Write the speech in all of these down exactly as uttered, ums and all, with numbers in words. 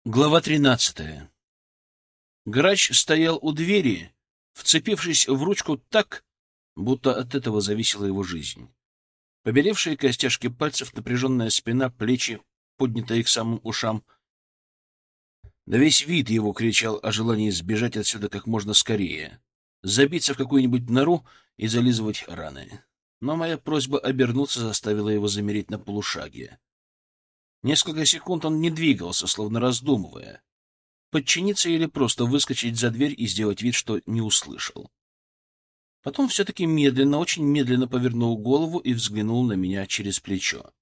Глава тринадцатая. Грач стоял у двери, вцепившись в ручку так, будто от этого зависела его жизнь. Побелевшие костяшки пальцев, напряженная спина, плечи, поднятые к самым ушам. Да весь вид его кричал о желании сбежать отсюда как можно скорее, забиться в какую-нибудь нору и зализывать раны. Но моя просьба обернуться заставила его замереть на полушаге. Несколько секунд он не двигался, словно раздумывая, подчиниться или просто выскочить за дверь и сделать вид, что не услышал. Потом все-таки медленно, очень медленно повернул голову и взглянул на меня через плечо.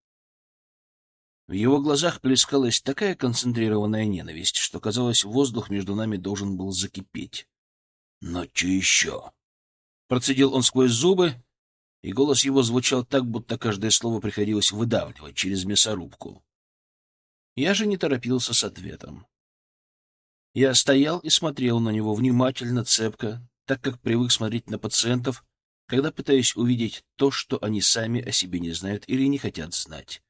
В его глазах плескалась такая концентрированная ненависть, что, казалось, воздух между нами должен был закипеть. «Но че еще?» Процедил он сквозь зубы, и голос его звучал так, будто каждое слово приходилось выдавливать через мясорубку. Я же не торопился с ответом. Я стоял и смотрел на него внимательно, цепко, так как привык смотреть на пациентов, когда пытаюсь увидеть то, что они сами о себе не знают или не хотят знать.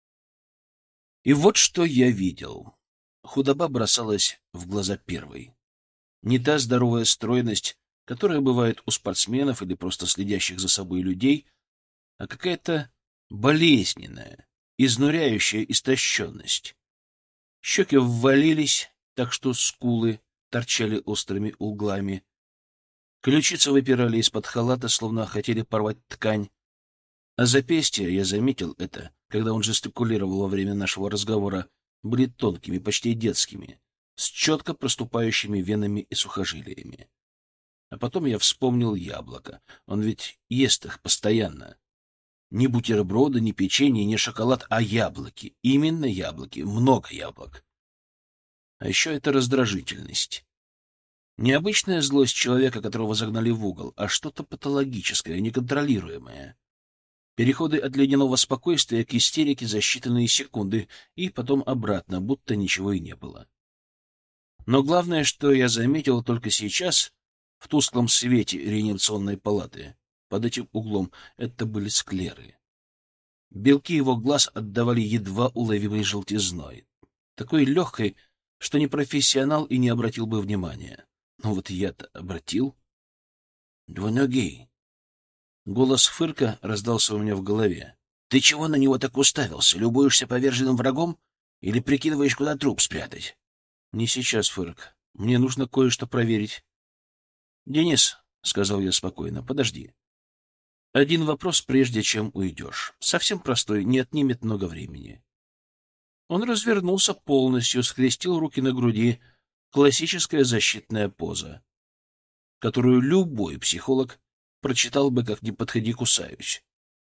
И вот что я видел. Худоба бросалась в глаза первой. Не та здоровая стройность, которая бывает у спортсменов или просто следящих за собой людей, а какая-то болезненная, изнуряющая истощенность. Щеки ввалились, так что скулы торчали острыми углами. Ключицы выпирали из-под халата, словно хотели порвать ткань. А запястья, я заметил это, когда он жестикулировал во время нашего разговора, были тонкими, почти детскими, с четко проступающими венами и сухожилиями. А потом я вспомнил яблоко. Он ведь ест их постоянно. Ни бутерброды, ни печенье, ни шоколад, а яблоки. Именно яблоки. Много яблок. А еще это раздражительность. Необычная злость человека, которого загнали в угол, а что-то патологическое, неконтролируемое. Переходы от ледяного спокойствия к истерике за считанные секунды и потом обратно, будто ничего и не было. Но главное, что я заметил только сейчас, в тусклом свете реанимационной палаты, под этим углом, это были склеры. Белки его глаз отдавали едва уловимой желтизной, такой легкой, что не профессионал и не обратил бы внимания. Но вот я-то обратил. «Двуногий!» Голос Фырка раздался у меня в голове. «Ты чего на него так уставился? Любуешься поверженным врагом? Или прикидываешь, куда труп спрятать?» «Не сейчас, Фырк. Мне нужно кое-что проверить». «Денис», — сказал я спокойно, — «подожди. Один вопрос, прежде чем уйдешь. Совсем простой, не отнимет много времени». Он развернулся полностью, скрестил руки на груди. Классическая защитная поза, которую любой психолог прочитал бы, как «не подходи, кусаюсь».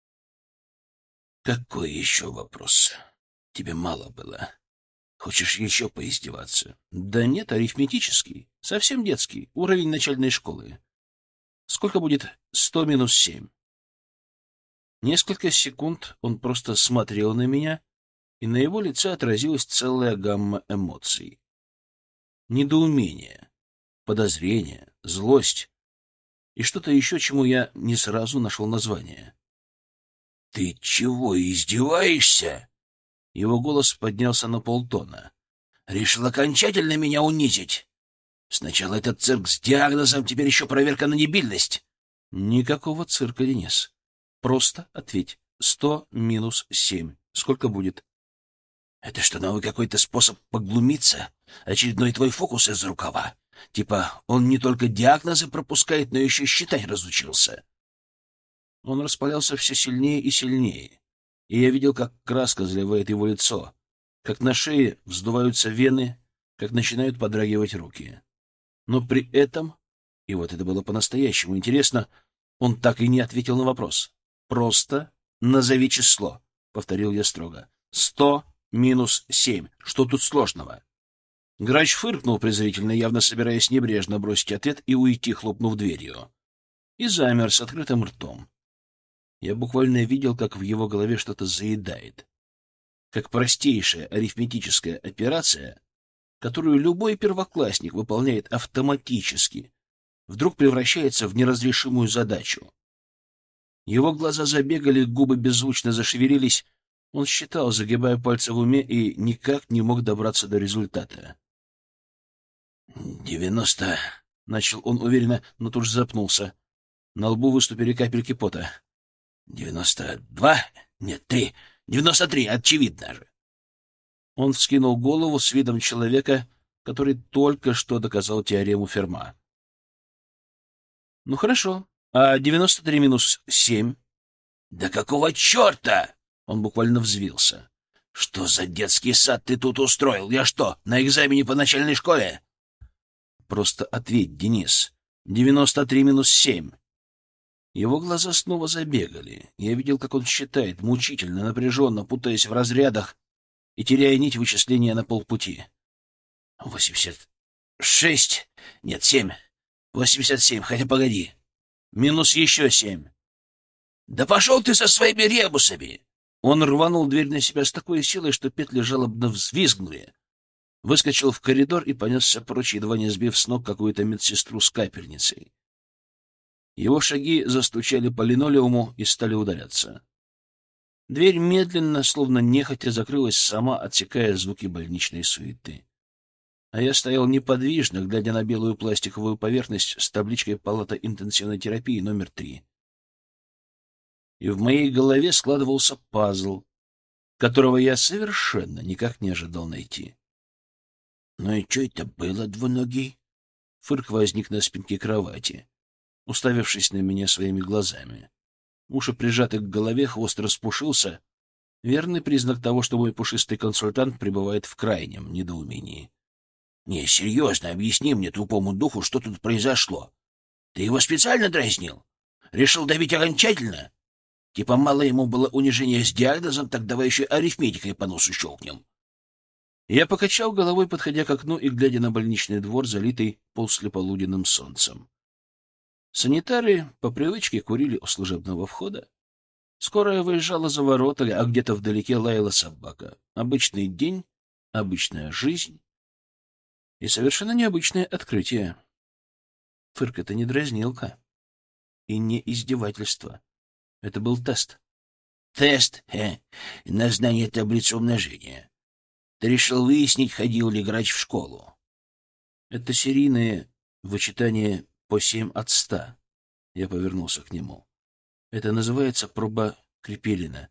«Какой еще вопрос? Тебе мало было. Хочешь еще поиздеваться?» «Да нет, арифметический, совсем детский, уровень начальной школы. Сколько будет сто минус семь?» Несколько секунд он просто смотрел на меня, и на его лице отразилась целая гамма эмоций. Недоумение, подозрение, злость и что-то еще, чему я не сразу нашел название. «Ты чего, издеваешься?» Его голос поднялся на полтона. «Решил окончательно меня унизить? Сначала этот цирк с диагнозом, теперь еще проверка на дебильность». «Никакого цирка, Денис. Просто ответь. Сто минус семь. Сколько будет?» «Это что, новый какой-то способ поглумиться? Очередной твой фокус из рукава? Типа он не только диагнозы пропускает, но еще считать разучился?» Он распалялся все сильнее и сильнее, и я видел, как краска заливает его лицо, как на шее вздуваются вены, как начинают подрагивать руки. Но при этом, и вот это было по-настоящему интересно, он так и не ответил на вопрос. «Просто назови число», — повторил я строго. «Сто минус семь. Что тут сложного?» Грач фыркнул презрительно, явно собираясь небрежно бросить ответ и уйти, хлопнув дверью. И замер с открытым ртом. Я буквально видел, как в его голове что-то заедает. Как простейшая арифметическая операция, которую любой первоклассник выполняет автоматически, вдруг превращается в неразрешимую задачу. Его глаза забегали, губы беззвучно зашевелились. Он считал, загибая пальцы в уме, и никак не мог добраться до результата. «Девяносто...» — начал он уверенно, но тут же запнулся. На лбу выступили капельки пота. «Девяносто два? Нет, три. Девяносто три, очевидно же». Он вскинул голову с видом человека, который только что доказал теорему Ферма. «Ну хорошо. А девяносто три минус семь?» «Да какого черта?» Он буквально взвился. «Что за детский сад ты тут устроил? Я что, на экзамене по начальной школе?» «Просто ответь, Денис. девяносто три минус семь». Его глаза снова забегали. Я видел, как он считает, мучительно, напряженно, путаясь в разрядах и теряя нить вычисления на полпути. «Восемьдесят шесть... Нет, семь. Восемьдесят семь. Хотя погоди. Минус еще семь. Да пошел ты со своими ребусами!» Он рванул дверь на себя с такой силой, что петли жалобно взвизгнули. Выскочил в коридор и понесся прочь, едва не сбив с ног какую-то медсестру с капельницей. Его шаги застучали по линолеуму и стали удаляться. Дверь медленно, словно нехотя, закрылась сама, отсекая звуки больничной суеты. А я стоял неподвижно, глядя на белую пластиковую поверхность с табличкой «Палата интенсивной терапии номер три». И в моей голове складывался пазл, которого я совершенно никак не ожидал найти. «Ну и что это было, двуногий?» Фырк возник на спинке кровати, уставившись на меня своими глазами. Уши прижаты к голове, хвост распушился. Верный признак того, что мой пушистый консультант пребывает в крайнем недоумении. «Не, серьезно, объясни мне, тупому духу, что тут произошло. Ты его специально дразнил? Решил давить окончательно? Типа мало ему было унижения с диагнозом, так давай еще арифметикой по носу щелкнем». Я покачал головой, подходя к окну и глядя на больничный двор, залитый полслеполуденным солнцем. Санитары по привычке курили у служебного входа. Скорая выезжала за ворота, а где-то вдалеке лаяла собака. Обычный день, обычная жизнь и совершенно необычное открытие. Фырк — это не дразнилка и не издевательство. Это был тест. «Тест? Э, на знание таблицы умножения. Ты решил выяснить, ходил ли грач в школу?» «Это серийное вычитание по семь от ста». Я повернулся к нему. «Это называется проба Крепелина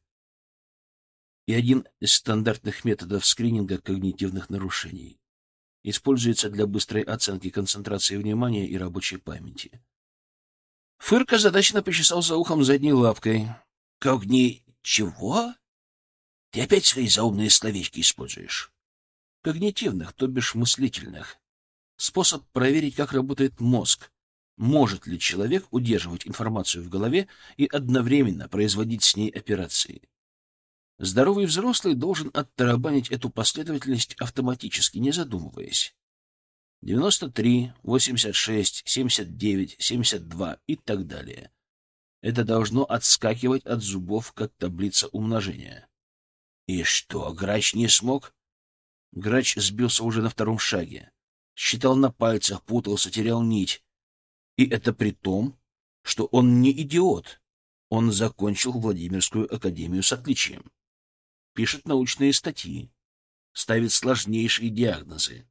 и один из стандартных методов скрининга когнитивных нарушений. Используется для быстрой оценки концентрации внимания и рабочей памяти». Фырк озадаченно почесал за ухом задней лапкой. «Когни... чего? Ты опять свои заумные словечки используешь?» «Когнитивных, то бишь мыслительных. Способ проверить, как работает мозг. Может ли человек удерживать информацию в голове и одновременно производить с ней операции? Здоровый взрослый должен оттарабанить эту последовательность автоматически, не задумываясь. девяносто три, восемьдесят шесть, семьдесят девять, семьдесят два и так далее. Это должно отскакивать от зубов, как таблица умножения. И что, грач не смог? Грач сбился уже на втором шаге. Считал на пальцах, путался, терял нить. И это при том, что он не идиот. Он закончил Владимирскую академию с отличием. Пишет научные статьи. Ставит сложнейшие диагнозы.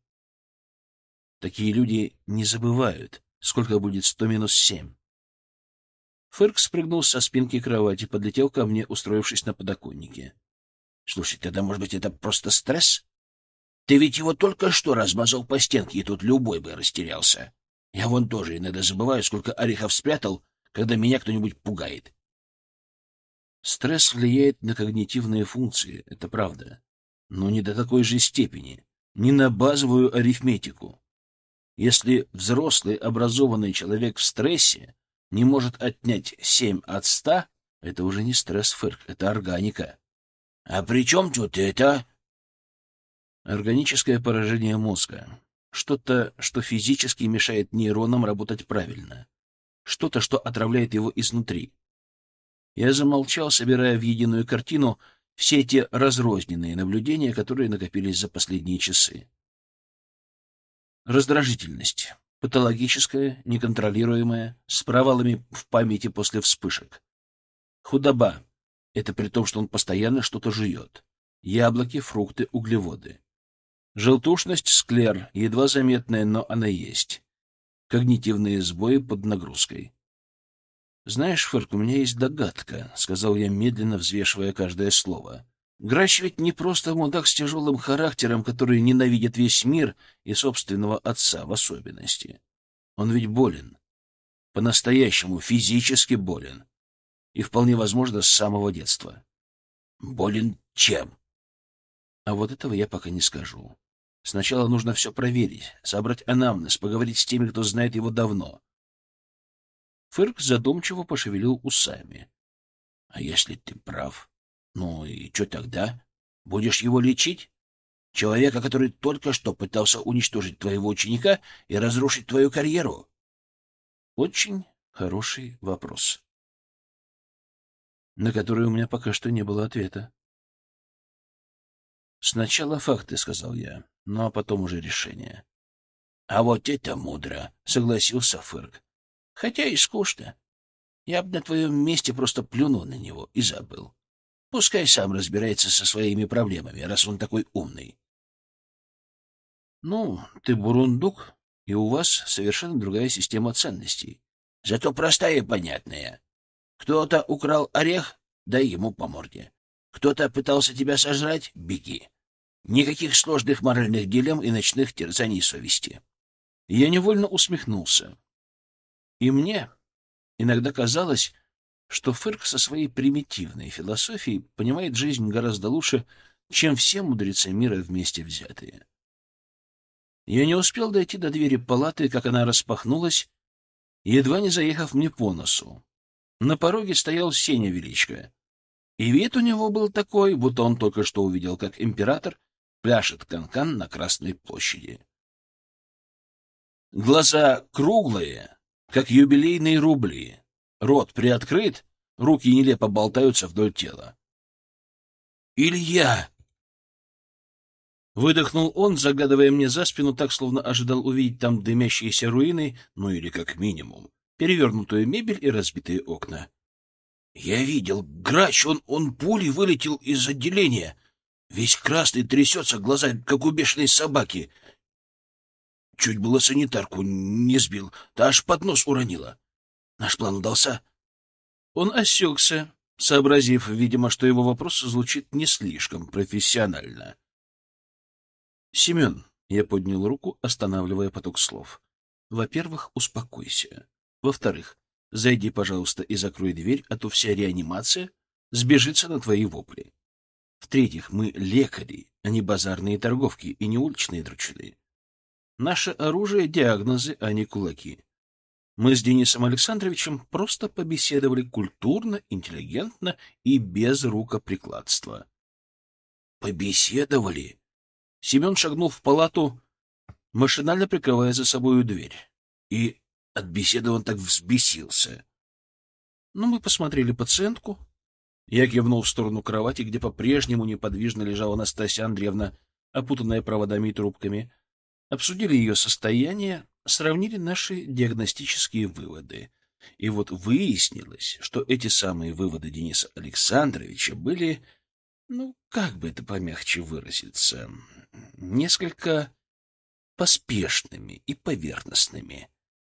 Такие люди не забывают, сколько будет сто минус семь. Фырк спрыгнул со спинки кровати, подлетел ко мне, устроившись на подоконнике. — Слушай, тогда, может быть, это просто стресс? Ты ведь его только что размазал по стенке, и тут любой бы растерялся. Я вон тоже иногда забываю, сколько орехов спрятал, когда меня кто-нибудь пугает. Стресс влияет на когнитивные функции, это правда. Но не до такой же степени, не на базовую арифметику. Если взрослый образованный человек в стрессе не может отнять семь от ста, это уже не стресс, Фырк, это органика. — А при чем тут это? Органическое поражение мозга. Что-то, что физически мешает нейронам работать правильно. Что-то, что отравляет его изнутри. Я замолчал, собирая в единую картину все эти разрозненные наблюдения, которые накопились за последние часы. Раздражительность. Патологическая, неконтролируемая, с провалами в памяти после вспышек. Худоба. Это при том, что он постоянно что-то жует. Яблоки, фрукты, углеводы. Желтушность, склер, едва заметная, но она есть. Когнитивные сбои под нагрузкой. «Знаешь, Фырк, у меня есть догадка», — сказал я, медленно взвешивая каждое слово. «Грач ведь не просто мудак с тяжелым характером, который ненавидит весь мир и собственного отца в особенности. Он ведь болен. По-настоящему физически болен. И вполне возможно, с самого детства». «Болен чем?» «А вот этого я пока не скажу. Сначала нужно все проверить, собрать анамнез, поговорить с теми, кто знает его давно». Фырк задумчиво пошевелил усами. — А если ты прав? Ну и что тогда? Будешь его лечить? Человека, который только что пытался уничтожить твоего ученика и разрушить твою карьеру? Очень хороший вопрос, на который у меня пока что не было ответа. Сначала факты, — сказал я, — ну а потом уже решение. — А вот это мудро, — согласился Фырк. — Хотя и скучно. Я бы на твоем месте просто плюнул на него и забыл. Пускай сам разбирается со своими проблемами, раз он такой умный. — Ну, ты бурундук, и у вас совершенно другая система ценностей. Зато простая и понятная. Кто-то украл орех — дай ему по морде. Кто-то пытался тебя сожрать — беги. Никаких сложных моральных дилемм и ночных терзаний совести. Я невольно усмехнулся. И мне иногда казалось, что Фырк со своей примитивной философией понимает жизнь гораздо лучше, чем все мудрецы мира вместе взятые. Я не успел дойти до двери палаты, как она распахнулась, едва не заехав мне по носу. На пороге стоял Сеня Величко, и вид у него был такой, будто он только что увидел, как император пляшет канкан на Красной площади. Глаза круглые, как юбилейные рубли. Рот приоткрыт, руки нелепо болтаются вдоль тела. «Илья!» Выдохнул он, заглядывая мне за спину, так, словно ожидал увидеть там дымящиеся руины, ну или, как минимум, перевернутую мебель и разбитые окна. «Я видел, Грач, он, он пулей вылетел из отделения. Весь красный трясется, глаза, как у бешеной собаки. Чуть было санитарку не сбил, та аж под нос уронила. Наш план удался?» Он осекся, сообразив, видимо, что его вопрос звучит не слишком профессионально. «Семен», — я поднял руку, останавливая поток слов. «Во-первых, успокойся. Во-вторых, зайди, пожалуйста, и закрой дверь, а то вся реанимация сбежится на твои вопли. В-третьих, мы лекари, а не базарные торговки и не уличные дручины. Наше оружие — диагнозы, а не кулаки. Мы с Денисом Александровичем просто побеседовали культурно, интеллигентно и без рукоприкладства». «Побеседовали?» Семен шагнул в палату, машинально прикрывая за собою дверь. И от беседы он так взбесился. Ну, мы посмотрели пациентку. Я кивнул в сторону кровати, где по-прежнему неподвижно лежала Настасья Андреевна, опутанная проводами и трубками. Обсудили ее состояние, сравнили наши диагностические выводы. И вот выяснилось, что эти самые выводы Дениса Александровича были, ну, как бы это помягче выразиться, несколько поспешными и поверхностными.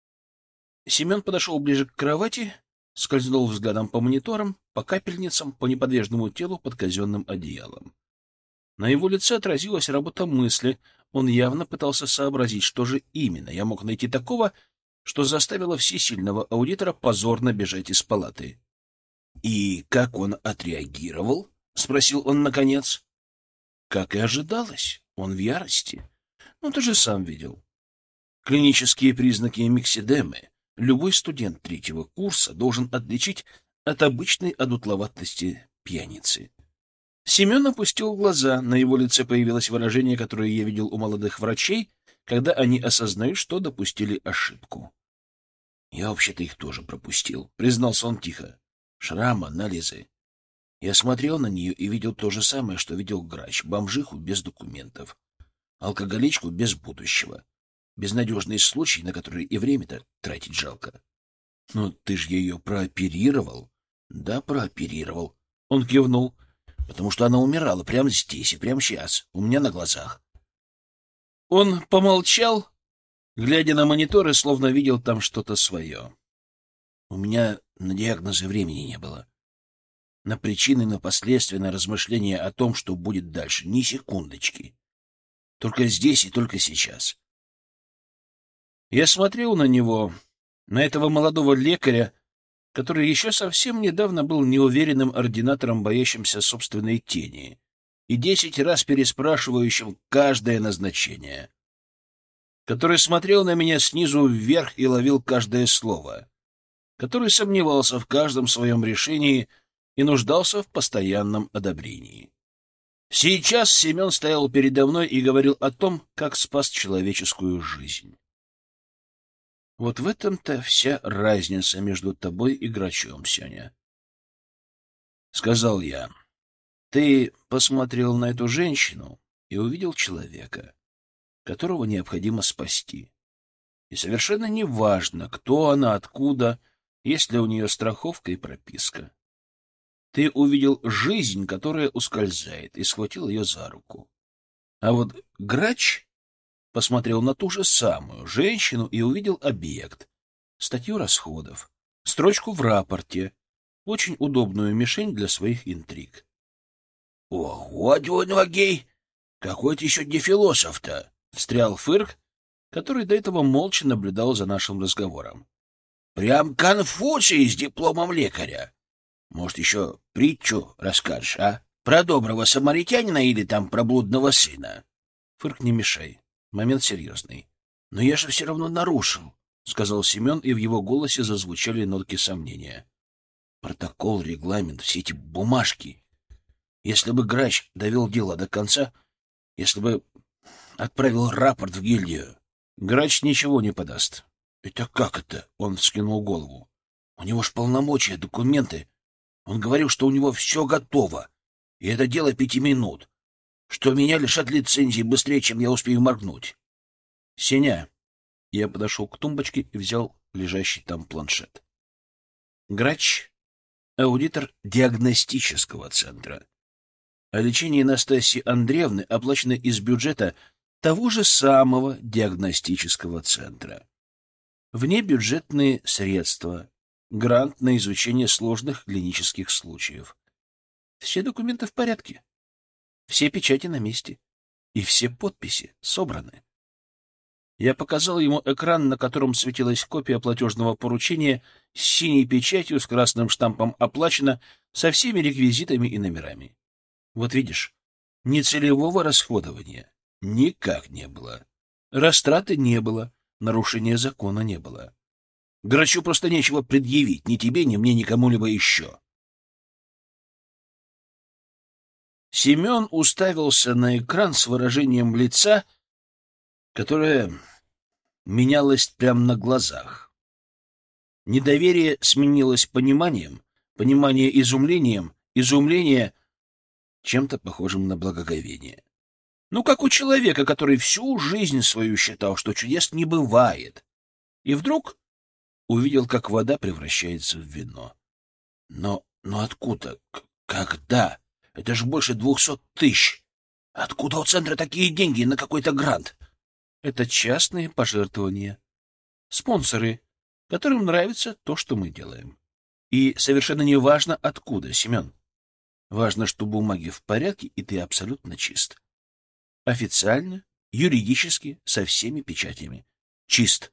Семен подошел ближе к кровати, скользнул взглядом по мониторам, по капельницам, по неподвижному телу под казенным одеялом. На его лице отразилась работа мысли. Он явно пытался сообразить, что же именно я мог найти такого, что заставило всесильного аудитора позорно бежать из палаты. — И как он отреагировал? — спросил он наконец. — Как и ожидалось. Он в ярости. Ну, ты же сам видел. Клинические признаки миксидемы любой студент третьего курса должен отличить от обычной одутловатости пьяницы. Семен опустил глаза, на его лице появилось выражение, которое я видел у молодых врачей, когда они осознают, что допустили ошибку. — Я вообще-то их тоже пропустил, — признался он тихо. — Шрам, анализы. Я смотрел на нее и видел то же самое, что видел Грач, бомжиху без документов, алкоголичку без будущего, безнадежный случай, на который и время-то тратить жалко. — Но ты же ее прооперировал? — Да, прооперировал. Он кивнул. Потому что она умирала прямо здесь и прямо сейчас, у меня на глазах. Он помолчал, глядя на мониторы, словно видел там что-то свое. У меня на диагнозы времени не было. На причины, на последствия, на размышления о том, что будет дальше. Ни секундочки. Только здесь и только сейчас. Я смотрел на него, на этого молодого лекаря, который еще совсем недавно был неуверенным ординатором, боящимся собственной тени, и десять раз переспрашивающим каждое назначение, который смотрел на меня снизу вверх и ловил каждое слово, который сомневался в каждом своем решении и нуждался в постоянном одобрении. Сейчас Семен стоял передо мной и говорил о том, как спас человеческую жизнь. Вот в этом-то вся разница между тобой и Грачом, Сеня. Сказал я. Ты посмотрел на эту женщину и увидел человека, которого необходимо спасти. И совершенно не важно, кто она, откуда, есть ли у нее страховка и прописка. Ты увидел жизнь, которая ускользает, и схватил ее за руку. А вот Грач посмотрел на ту же самую женщину и увидел объект, статью расходов, строчку в рапорте, очень удобную мишень для своих интриг. — Ого, двуногий! Какой ты еще не философ-то! — встрял Фырк, который до этого молча наблюдал за нашим разговором. — Прям Конфуций с дипломом лекаря! Может, еще притчу расскажешь, а? Про доброго самаритянина или там про блудного сына? Фырк, не мешай. Момент серьезный. — Но я же все равно нарушил, — сказал Семен, и в его голосе зазвучали нотки сомнения. — Протокол, регламент, все эти бумажки. Если бы Грач довел дело до конца, если бы отправил рапорт в гильдию... Грач ничего не подаст. — Это как это? — он вскинул голову. — У него ж полномочия, документы. Он говорил, что у него все готово, и это дело пяти минут. Что меня лишат лицензии быстрее, чем я успею моргнуть. — Сеня. Я подошел к тумбочке и взял лежащий там планшет. Грач — аудитор диагностического центра. А лечение Настасьи Андреевны оплачено из бюджета того же самого диагностического центра. Внебюджетные средства, грант на изучение сложных клинических случаев. Все документы в порядке. Все печати на месте. И все подписи собраны. Я показал ему экран, на котором светилась копия платежного поручения с синей печатью, с красным штампом «Оплачено», со всеми реквизитами и номерами. Вот видишь, нецелевого расходования никак не было. Растраты не было, нарушения закона не было. Грачу просто нечего предъявить ни тебе, ни мне, ни кому-либо еще. Семен уставился на экран с выражением лица, которое менялось прямо на глазах. Недоверие сменилось пониманием, понимание изумлением, изумление чем-то похожим на благоговение. Ну, как у человека, который всю жизнь свою считал, что чудес не бывает, и вдруг увидел, как вода превращается в вино. Но, но откуда? Когда? Это же больше двухсот тысяч. Откуда у центра такие деньги на какой-то грант? Это частные пожертвования. Спонсоры, которым нравится то, что мы делаем. И совершенно не важно, откуда, Семен. Важно, что бумаги в порядке, и ты абсолютно чист. Официально, юридически, со всеми печатями. Чист.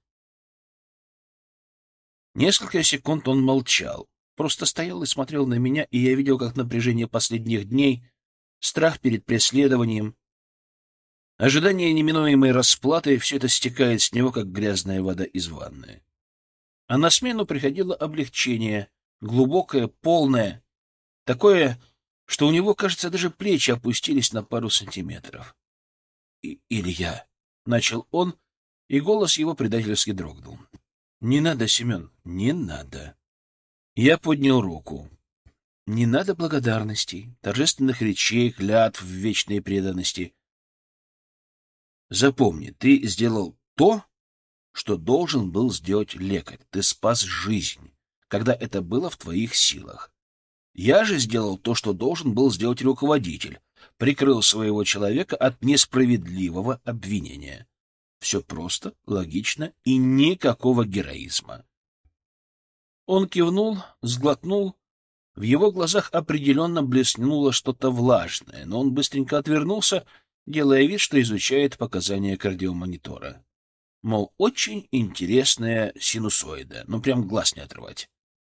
Несколько секунд он молчал. Просто стоял и смотрел на меня, и я видел, как напряжение последних дней, страх перед преследованием, ожидание неминуемой расплаты — все это стекает с него, как грязная вода из ванны. А на смену приходило облегчение, глубокое, полное, такое, что у него, кажется, даже плечи опустились на пару сантиметров. И, «Или я...» — начал он, и голос его предательски дрогнул. «Не надо, Семен, не надо». Я поднял руку. Не надо благодарностей, торжественных речей, клятв в вечной преданности. Запомни, ты сделал то, что должен был сделать лекарь. Ты спас жизнь, когда это было в твоих силах. Я же сделал то, что должен был сделать руководитель, прикрыл своего человека от несправедливого обвинения. Все просто, логично и никакого героизма. Он кивнул, сглотнул. В его глазах определенно блеснуло что-то влажное, но он быстренько отвернулся, делая вид, что изучает показания кардиомонитора. Мол, очень интересная синусоида, ну прям глаз не отрывать.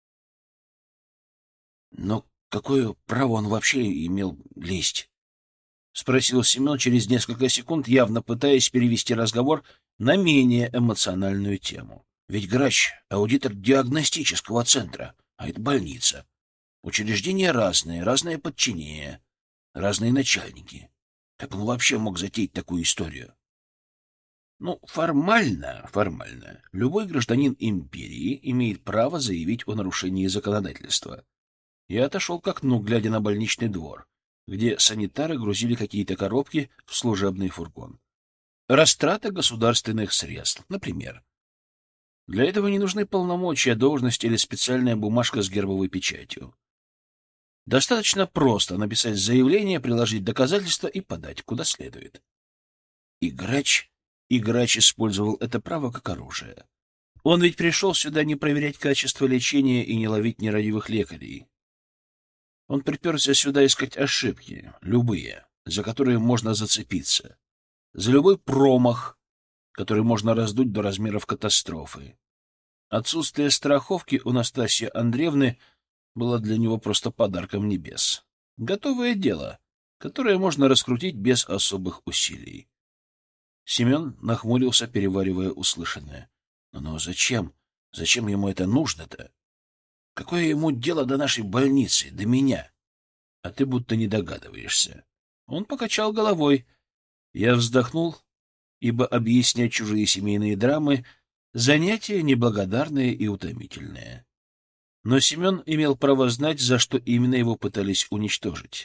Но какое право он вообще имел лезть? — спросил Семен через несколько секунд, явно пытаясь перевести разговор на менее эмоциональную тему. Ведь Грач — аудитор диагностического центра, а это больница. Учреждения разные, разное подчинение, разные начальники. Как он вообще мог затеять такую историю? Ну, формально, формально, любой гражданин империи имеет право заявить о нарушении законодательства. Я отошел к окну, глядя на больничный двор, где санитары грузили какие-то коробки в служебный фургон. Растрата государственных средств, например. Для этого не нужны полномочия, должность или специальная бумажка с гербовой печатью. Достаточно просто написать заявление, приложить доказательства и подать куда следует. И Грач, и Грач использовал это право как оружие. Он ведь пришел сюда не проверять качество лечения и не ловить нерадивых лекарей. Он приперся сюда искать ошибки, любые, за которые можно зацепиться, за любой промах, который можно раздуть до размеров катастрофы. Отсутствие страховки у Настасьи Андреевны было для него просто подарком небес. Готовое дело, которое можно раскрутить без особых усилий. Семен нахмурился, переваривая услышанное. Но, но зачем? Зачем ему это нужно-то? Какое ему дело до нашей больницы, до меня? А ты будто не догадываешься. Он покачал головой. Я вздохнул, ибо объяснять чужие семейные драмы — занятие неблагодарное и утомительное. Но Семен имел право знать, за что именно его пытались уничтожить.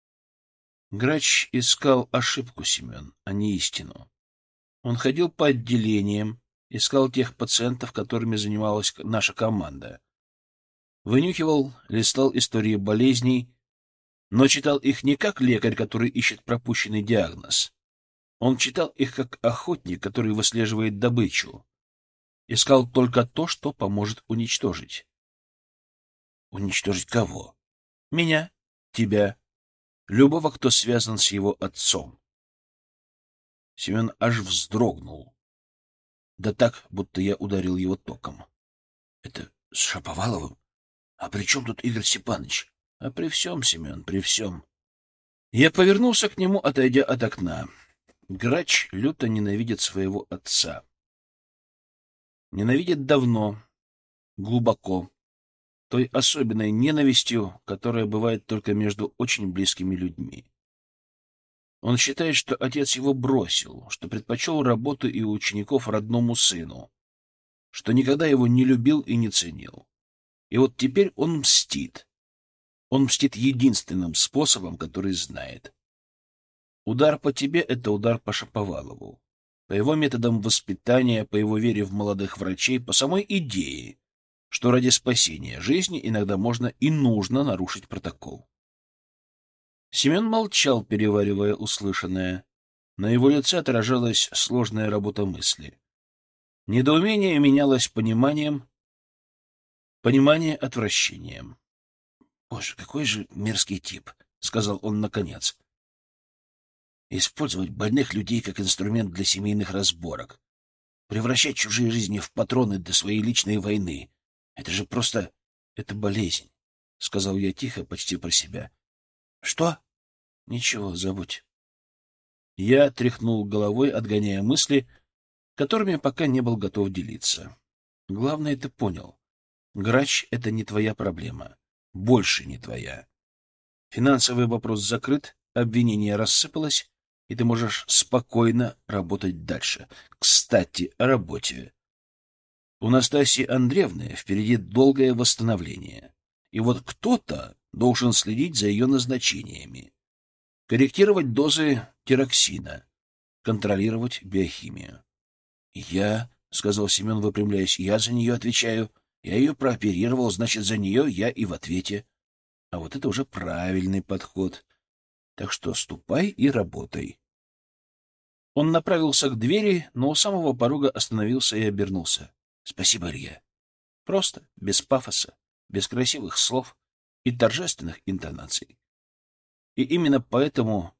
Грач искал ошибку, Семен, а не истину. Он ходил по отделениям, искал тех пациентов, которыми занималась наша команда. Вынюхивал, листал истории болезней, но читал их не как лекарь, который ищет пропущенный диагноз. Он читал их как охотник, который выслеживает добычу. Искал только то, что поможет уничтожить. Уничтожить кого? Меня, тебя, любого, кто связан с его отцом. Семен аж вздрогнул. Да так, будто я ударил его током. Это с Шаповаловым? А при чем тут Игорь Степанович? А при всем, Семен, при всем. Я повернулся к нему, отойдя от окна. Грач люто ненавидит своего отца. Ненавидит давно, глубоко, той особенной ненавистью, которая бывает только между очень близкими людьми. Он считает, что отец его бросил, что предпочел работу и учеников родному сыну, что никогда его не любил и не ценил. И вот теперь он мстит. Он мстит единственным способом, который знает. Удар по тебе — это удар по Шаповалову. По его методам воспитания, по его вере в молодых врачей, по самой идее, что ради спасения жизни иногда можно и нужно нарушить протокол. Семен молчал, переваривая услышанное. На его лице отражалась сложная работа мысли. Недоумение менялось пониманием, понимание — отвращением. — Боже, какой же мерзкий тип! — сказал он наконец. — Использовать больных людей как инструмент для семейных разборок, превращать чужие жизни в патроны для своей личной войны. Это же просто... это болезнь, — сказал я тихо, почти про себя. — Что? — Ничего, забудь. Я тряхнул головой, отгоняя мысли, которыми пока не был готов делиться. Главное, ты понял. Грач — это не твоя проблема. Больше не твоя. Финансовый вопрос закрыт, обвинение рассыпалось, и ты можешь спокойно работать дальше. Кстати, о работе. У Настасьи Андреевны впереди долгое восстановление. И вот кто-то должен следить за ее назначениями, корректировать дозы тироксина, контролировать биохимию. — Я, — сказал Семен, выпрямляясь, — я за нее отвечаю. Я ее прооперировал, значит, за нее я и в ответе. А вот это уже правильный подход. Так что ступай и работай. Он направился к двери, но у самого порога остановился и обернулся. — Спасибо, Илья. Просто, без пафоса, без красивых слов и торжественных интонаций. И именно поэтому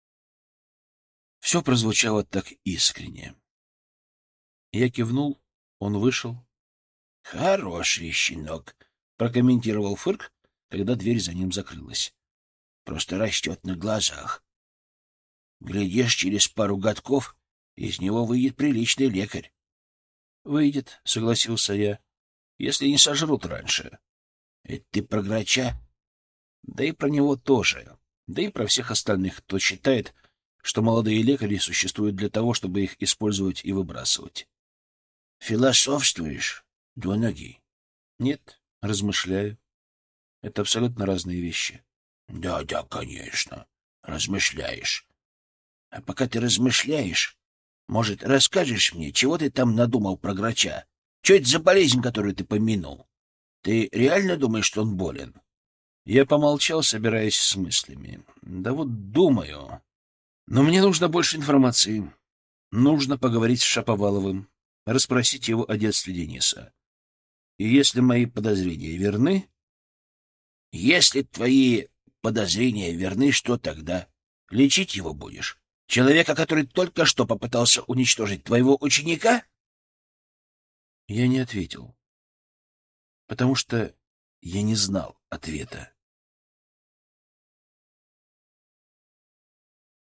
все прозвучало так искренне. Я кивнул, он вышел. — Хороший щенок, — прокомментировал Фырк, когда дверь за ним закрылась. — Просто растет на глазах. Глядишь, через пару годков из него выйдет приличный лекарь. — Выйдет, — согласился я, — если не сожрут раньше. — Это ты про Грача? — Да и про него тоже. Да и про всех остальных, кто считает, что молодые лекари существуют для того, чтобы их использовать и выбрасывать. — Философствуешь, двуногий? — Нет, размышляю. Это абсолютно разные вещи. Да, — Да-да, конечно, размышляешь. А пока ты размышляешь, может, расскажешь мне, чего ты там надумал про Грача? Что это за болезнь, которую ты помянул? Ты реально думаешь, что он болен? Я помолчал, собираясь с мыслями. Да вот думаю. Но мне нужно больше информации. Нужно поговорить с Шаповаловым, расспросить его о детстве Дениса. И если мои подозрения верны... Если твои подозрения верны, что тогда? Лечить его будешь? Человека, который только что попытался уничтожить твоего ученика? Я не ответил, потому что я не знал ответа.